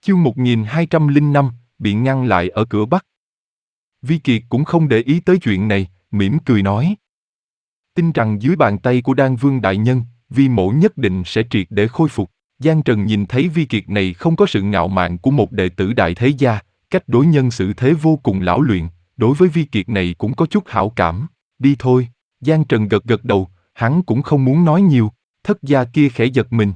Chương 1205, bị ngăn lại ở cửa Bắc. Vi Kiệt cũng không để ý tới chuyện này, mỉm cười nói. Tin rằng dưới bàn tay của Đan Vương Đại Nhân, Vi Mỗ nhất định sẽ triệt để khôi phục. Giang Trần nhìn thấy Vi Kiệt này không có sự ngạo mạn của một đệ tử đại thế gia, cách đối nhân xử thế vô cùng lão luyện, đối với Vi Kiệt này cũng có chút hảo cảm. Đi thôi, Giang Trần gật gật đầu, hắn cũng không muốn nói nhiều, thất gia kia khẽ giật mình.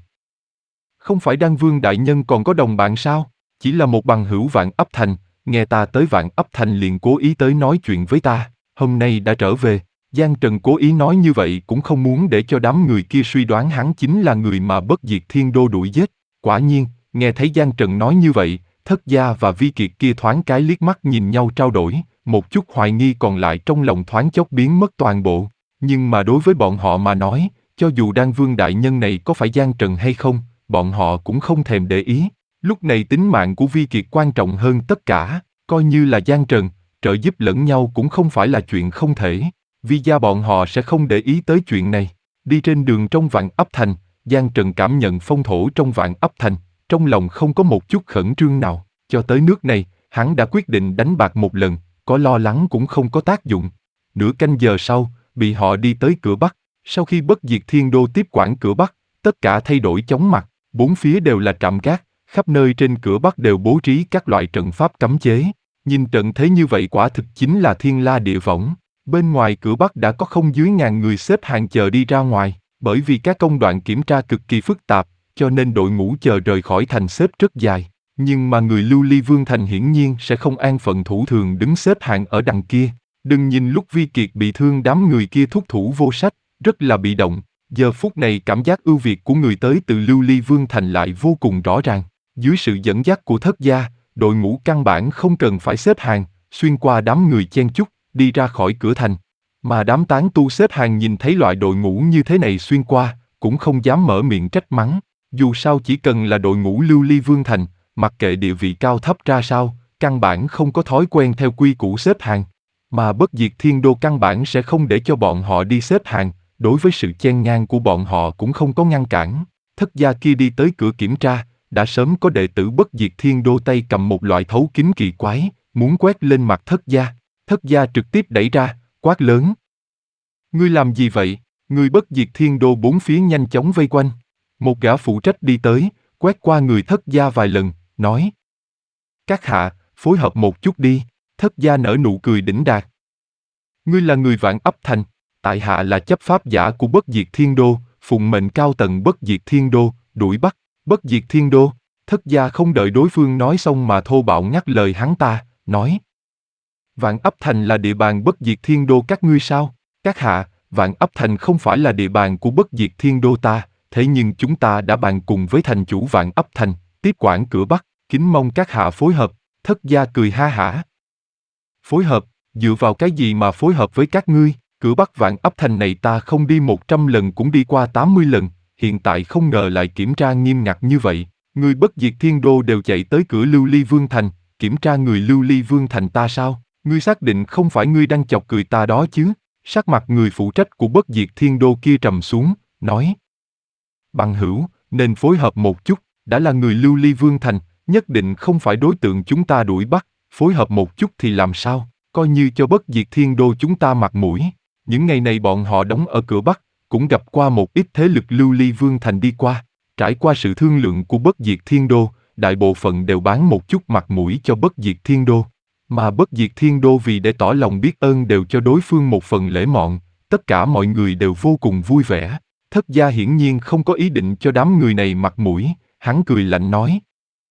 Không phải Đan Vương Đại Nhân còn có đồng bạn sao? Chỉ là một bằng hữu Vạn Ấp Thành, nghe ta tới Vạn Ấp Thành liền cố ý tới nói chuyện với ta, hôm nay đã trở về. Giang Trần cố ý nói như vậy cũng không muốn để cho đám người kia suy đoán hắn chính là người mà Bất Diệt Thiên Đô đuổi giết. Quả nhiên, nghe thấy Giang Trần nói như vậy, Thất gia và Vi Kiệt kia thoáng cái liếc mắt nhìn nhau trao đổi, một chút hoài nghi còn lại trong lòng thoáng chốc biến mất toàn bộ. Nhưng mà đối với bọn họ mà nói, cho dù Đan Vương Đại Nhân này có phải Giang Trần hay không, bọn họ cũng không thèm để ý. Lúc này tính mạng của Vi Kiệt quan trọng hơn tất cả, coi như là Giang Trần, trợ giúp lẫn nhau cũng không phải là chuyện không thể. Vi gia bọn họ sẽ không để ý tới chuyện này. Đi trên đường trong Vạn Ấp Thành, Giang Trần cảm nhận phong thổ trong Vạn Ấp Thành, trong lòng không có một chút khẩn trương nào. Cho tới nước này, hắn đã quyết định đánh bạc một lần, có lo lắng cũng không có tác dụng. Nửa canh giờ sau, bị họ đi tới cửa Bắc. Sau khi Bất Diệt Thiên Đô tiếp quản cửa Bắc, tất cả thay đổi chóng mặt, bốn phía đều là trạm gác, khắp nơi trên cửa Bắc đều bố trí các loại trận pháp cấm chế. Nhìn trận thế như vậy quả thực chính là thiên la địa võng. Bên ngoài cửa Bắc đã có không dưới 1000 người xếp hàng chờ đi ra ngoài, bởi vì các công đoạn kiểm tra cực kỳ phức tạp, cho nên đội ngũ chờ rời khỏi thành xếp rất dài. Nhưng mà người Lưu Ly Vương Thành hiển nhiên sẽ không an phận thủ thường đứng xếp hàng ở đằng kia. Đừng nhìn lúc Vi Kiệt bị thương đám người kia thúc thủ vô sách, rất là bị động. Giờ phút này cảm giác ưu việt của người tới từ Lưu Ly Vương Thành lại vô cùng rõ ràng. Dưới sự dẫn dắt của Thất gia, đội ngũ căn bản không cần phải xếp hàng, xuyên qua đám người chen chúc, đi ra khỏi cửa thành. Mà đám tán tu xếp hàng nhìn thấy loại đội ngũ như thế này xuyên qua, cũng không dám mở miệng trách mắng. Dù sao chỉ cần là đội ngũ Lưu Ly Vương Thành, mặc kệ địa vị cao thấp ra sao, căn bản không có thói quen theo quy củ xếp hàng. Mà Bất Diệt Thiên Đô căn bản sẽ không để cho bọn họ đi xếp hàng, đối với sự chen ngang của bọn họ cũng không có ngăn cản. Thất gia kia đi tới cửa kiểm tra, đã sớm có đệ tử Bất Diệt Thiên Đô tay cầm một loại thấu kính kỳ quái, muốn quét lên mặt Thất gia. Thất gia trực tiếp đẩy ra, quát lớn. Ngươi làm gì vậy? Người Bất Diệt Thiên Đô bốn phía nhanh chóng vây quanh. Một gã phụ trách đi tới, quét qua người Thất gia vài lần, nói. Các hạ, phối hợp một chút đi. Thất gia nở nụ cười đỉnh đạt. Ngươi là người Vạn Ấp Thành, tại hạ là chấp pháp giả của Bất Diệt Thiên Đô, phụng mệnh cao tầng Bất Diệt Thiên Đô, đuổi bắt Bất Diệt Thiên Đô. Thất gia không đợi đối phương nói xong mà thô bạo ngắt lời hắn ta, nói. Vạn Ấp Thành là địa bàn Bất Diệt Thiên Đô các ngươi sao? Các hạ, Vạn Ấp Thành không phải là địa bàn của Bất Diệt Thiên Đô ta, thế nhưng chúng ta đã bàn cùng với thành chủ Vạn Ấp Thành, tiếp quản cửa Bắc, kính mong các hạ phối hợp. Thất gia cười ha hả. Phối hợp, dựa vào cái gì mà phối hợp với các ngươi? Cửa Bắc Vạn Ấp Thành này ta không đi 100 lần cũng đi qua 80 lần, hiện tại không ngờ lại kiểm tra nghiêm ngặt như vậy. Người Bất Diệt Thiên Đô đều chạy tới cửa Lưu Ly Vương Thành, kiểm tra người Lưu Ly Vương Thành ta sao? Ngươi xác định không phải ngươi đang chọc cười ta đó chứ? Sắc mặt người phụ trách của Bất Diệt Thiên Đô kia trầm xuống, nói. Bằng hữu, nên phối hợp một chút, đã là người Lưu Ly Vương Thành, nhất định không phải đối tượng chúng ta đuổi bắt, phối hợp một chút thì làm sao? Coi như cho Bất Diệt Thiên Đô chúng ta mặt mũi. Những ngày này bọn họ đóng ở cửa Bắc, cũng gặp qua một ít thế lực Lưu Ly Vương Thành đi qua. Trải qua sự thương lượng của Bất Diệt Thiên Đô, đại bộ phận đều bán một chút mặt mũi cho Bất Diệt Thiên Đô. Mà Bất Diệt Thiên Đô vì để tỏ lòng biết ơn đều cho đối phương một phần lễ mọn, tất cả mọi người đều vô cùng vui vẻ. Thất gia hiển nhiên không có ý định cho đám người này mặt mũi, hắn cười lạnh nói.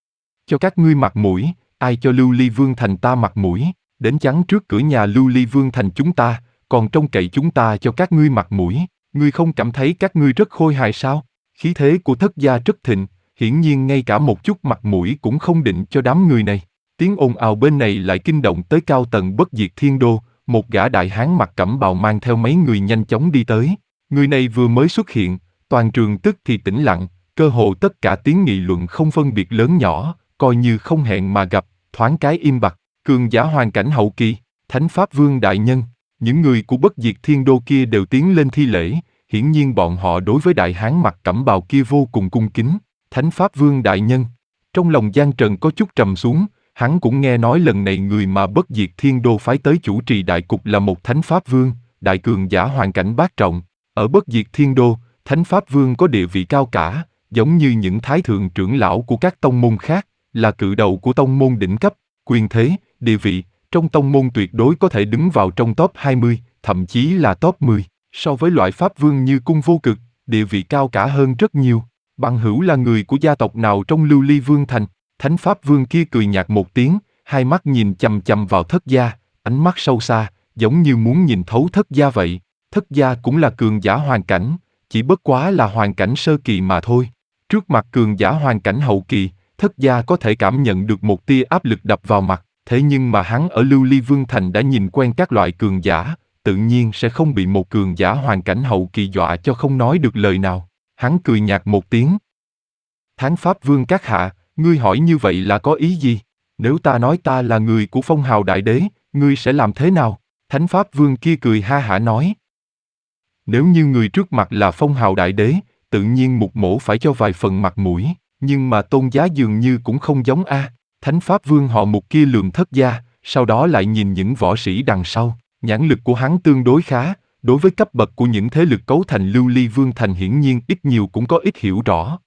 Cho các ngươi mặt mũi, ai cho Lưu Ly Vương Thành ta mặt mũi, đến chắn trước cửa nhà Lưu Ly Vương Thành chúng ta, còn trông cậy chúng ta cho các ngươi mặt mũi, ngươi không cảm thấy các ngươi rất khôi hài sao? Khí thế của Thất gia rất thịnh, hiển nhiên ngay cả một chút mặt mũi cũng không định cho đám người này. Tiếng ồn ào bên này lại kinh động tới cao tầng Bất Diệt Thiên Đô, một gã đại hán mặc cẩm bào mang theo mấy người nhanh chóng đi tới. Người này vừa mới xuất hiện, toàn trường tức thì tĩnh lặng, cơ hồ tất cả tiếng nghị luận không phân biệt lớn nhỏ, coi như không hẹn mà gặp, thoáng cái im bặt. Cường giả hoàn cảnh hậu kỳ, Thánh Pháp Vương Đại Nhân, những người của Bất Diệt Thiên Đô kia đều tiến lên thi lễ, hiển nhiên bọn họ đối với đại hán mặc cẩm bào kia vô cùng cung kính. Thánh Pháp Vương Đại Nhân, Trong lòng Giang Trần có chút trầm xuống, hắn cũng nghe nói lần này người mà Bất Diệt Thiên Đô phái tới chủ trì đại cục là một Thánh Pháp Vương, đại cường giả hoàn cảnh bát trọng. Ở Bất Diệt Thiên Đô, Thánh Pháp Vương có địa vị cao cả, giống như những thái thượng trưởng lão của các tông môn khác, là cự đầu của tông môn đỉnh cấp, quyền thế, địa vị, trong tông môn tuyệt đối có thể đứng vào trong top 20, thậm chí là top 10. So với loại Pháp Vương như Cung Vô Cực, địa vị cao cả hơn rất nhiều. Bằng hữu là người của gia tộc nào trong Lưu Ly Vương Thành? Thánh Pháp Vương kia cười nhạt một tiếng, hai mắt nhìn chằm chằm vào Thất Gia, ánh mắt sâu xa, giống như muốn nhìn thấu Thất Gia vậy. Thất Gia cũng là cường giả hoàn cảnh, chỉ bất quá là hoàn cảnh sơ kỳ mà thôi. Trước mặt cường giả hoàn cảnh hậu kỳ, Thất Gia có thể cảm nhận được một tia áp lực đập vào mặt, thế nhưng mà hắn ở Lưu Ly Vương Thành đã nhìn quen các loại cường giả, tự nhiên sẽ không bị một cường giả hoàn cảnh hậu kỳ dọa cho không nói được lời nào. Hắn cười nhạt một tiếng. Thánh Pháp Vương các hạ, ngươi hỏi như vậy là có ý gì? Nếu ta nói ta là người của Phong Hào Đại Đế, ngươi sẽ làm thế nào? Thánh Pháp Vương kia cười ha hả nói. Nếu như người trước mặt là Phong Hào Đại Đế, tự nhiên Mục Mỗ phải cho vài phần mặt mũi, nhưng mà Tôn Giá dường như cũng không giống a. Thánh Pháp Vương họ Mục kia lườm Thất Gia, sau đó lại nhìn những võ sĩ đằng sau, nhãn lực của hắn tương đối khá, đối với cấp bậc của những thế lực cấu thành Lưu Ly Vương Thành hiển nhiên ít nhiều cũng có ít hiểu rõ.